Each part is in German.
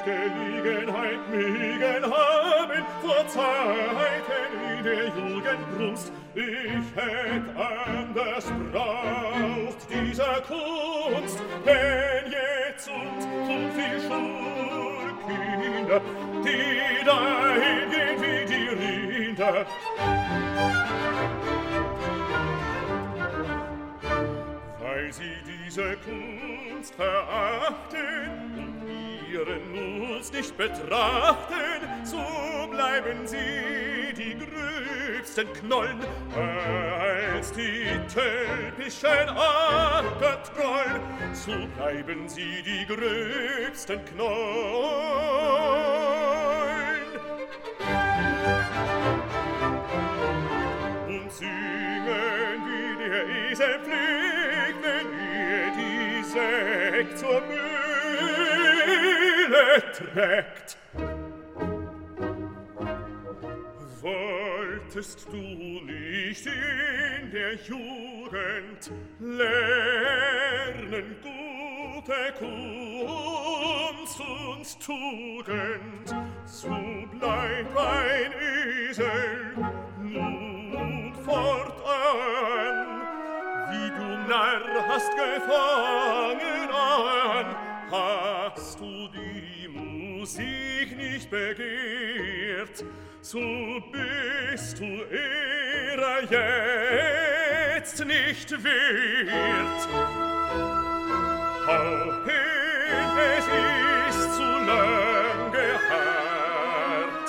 solch Gelegenheit mögen haben, vor Zeiten in der Jugendbrunst. Ich hätt anders braucht dieser Kunst, denn jetzund zu viel Schulkinder, die dahin gehen wie die Rinder. Weil sie diese Kunst verachten und ihren Nutz nicht betrachten, so bleiben sie die gröbsten Knollen, als die tölpischen Ackertrollen, so bleiben sie die gröbsten Knollen. Und singen wie der Esel pflegt, wenn ihr die Säck zur Mühle trägt. Wolltest du nicht in der Jugend lernen gute Kunst und Tugend, so bleib ein Esel nun fortan, wie du Narr hast gefangen an, hast du die Musik nicht begehrt, so bist du ihrer jetzt nicht wert. Hau hin, es ist zu lang geharrt.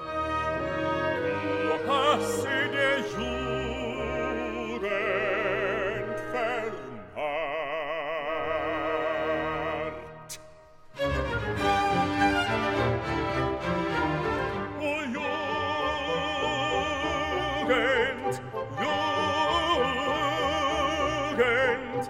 Du hast in der Jugend vernarrt. O Jugend, Jugend,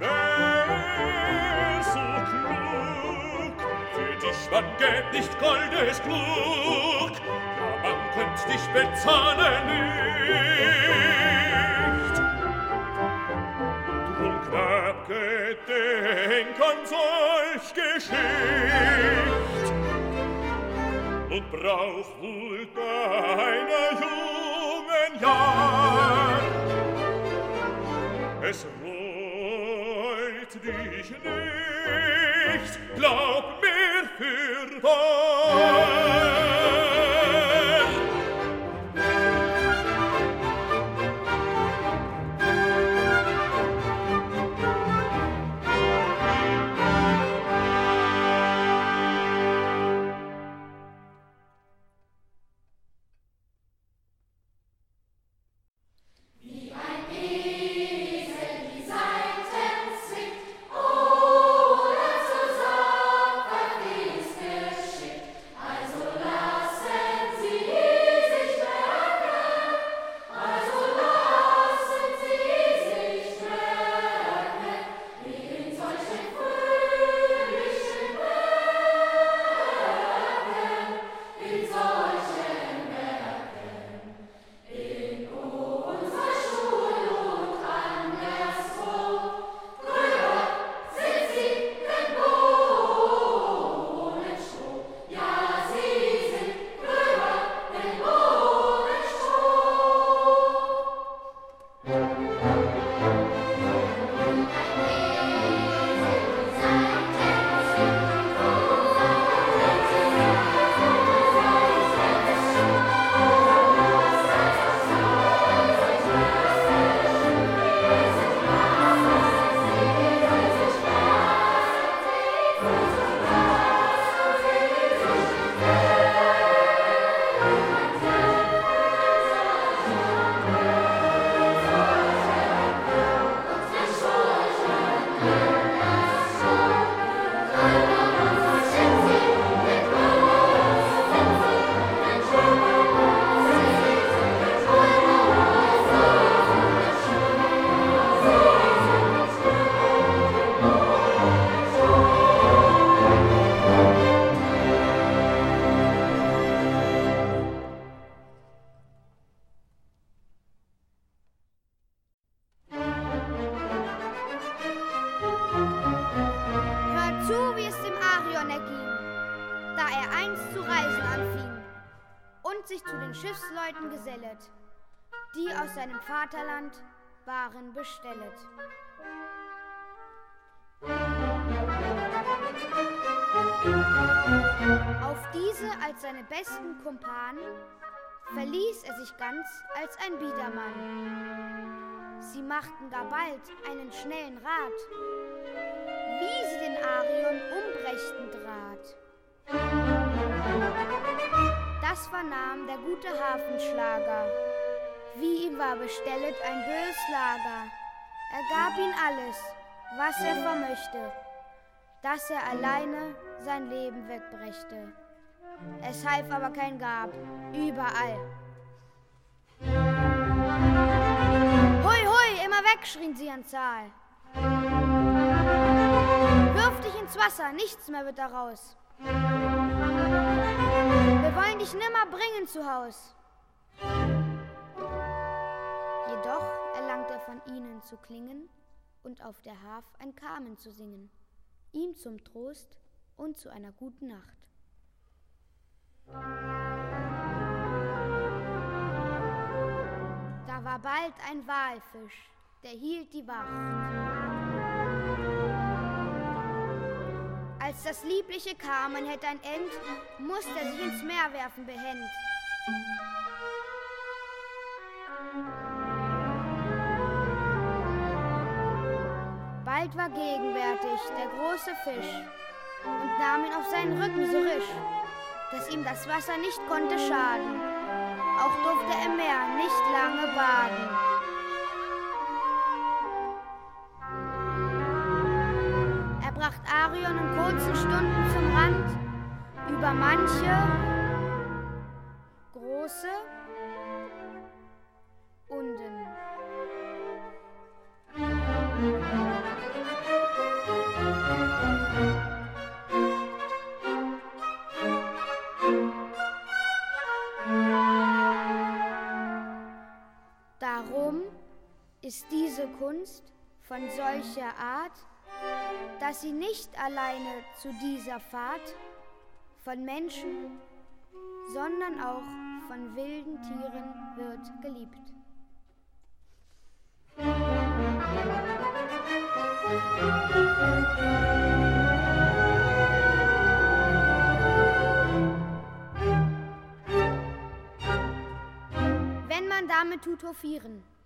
wär so klug, für dich wanket nicht Goldes klug, ja, man könnt dich bezahlen nicht. Drum knapp gedenk an solch Geschicht und brauch wohl deiner jungen Jahr. Es reut dich nicht, glaub mir fürwahr. Also sich zu den Schiffsleuten gesellet, die aus seinem Vaterland waren bestellet. Auf diese als seine besten Kumpanen verließ er sich ganz als ein Biedermann. Sie machten gar bald einen schnellen Rat, wie sie den Arion umbrächten Draht. Das vernahm der gute Hafenschlager, wie ihm war bestellet ein böses Lager. Er gab ihm alles, was er vermöchte, dass er alleine sein Leben wegbrächte. Es half aber kein Gab, überall. Hui, hui, immer weg, schrien sie an Zahl. Wirf dich ins Wasser, nichts mehr wird daraus. Wir wollen dich nimmer bringen zu Haus. Jedoch erlangt er von ihnen zu klingen und auf der Harf ein Karmen zu singen, ihm zum Trost und zu einer guten Nacht. Da war bald ein Walfisch, der hielt die Wacht. Als das Liebliche Karmen hätt ein End, musste er sich ins Meer werfen behend. Bald war gegenwärtig der große Fisch und nahm ihn auf seinen Rücken so risch, dass ihm das Wasser nicht konnte schaden. Auch durfte er im Meer nicht lange baden. Er bracht Arion in kurzen Stunden zum Rand, über manche große Unden. Darum ist diese Kunst von solcher Art, dass sie nicht alleine zu dieser Fahrt von Menschen, sondern auch von wilden Tieren wird geliebt. Wenn man damit tut hofieren,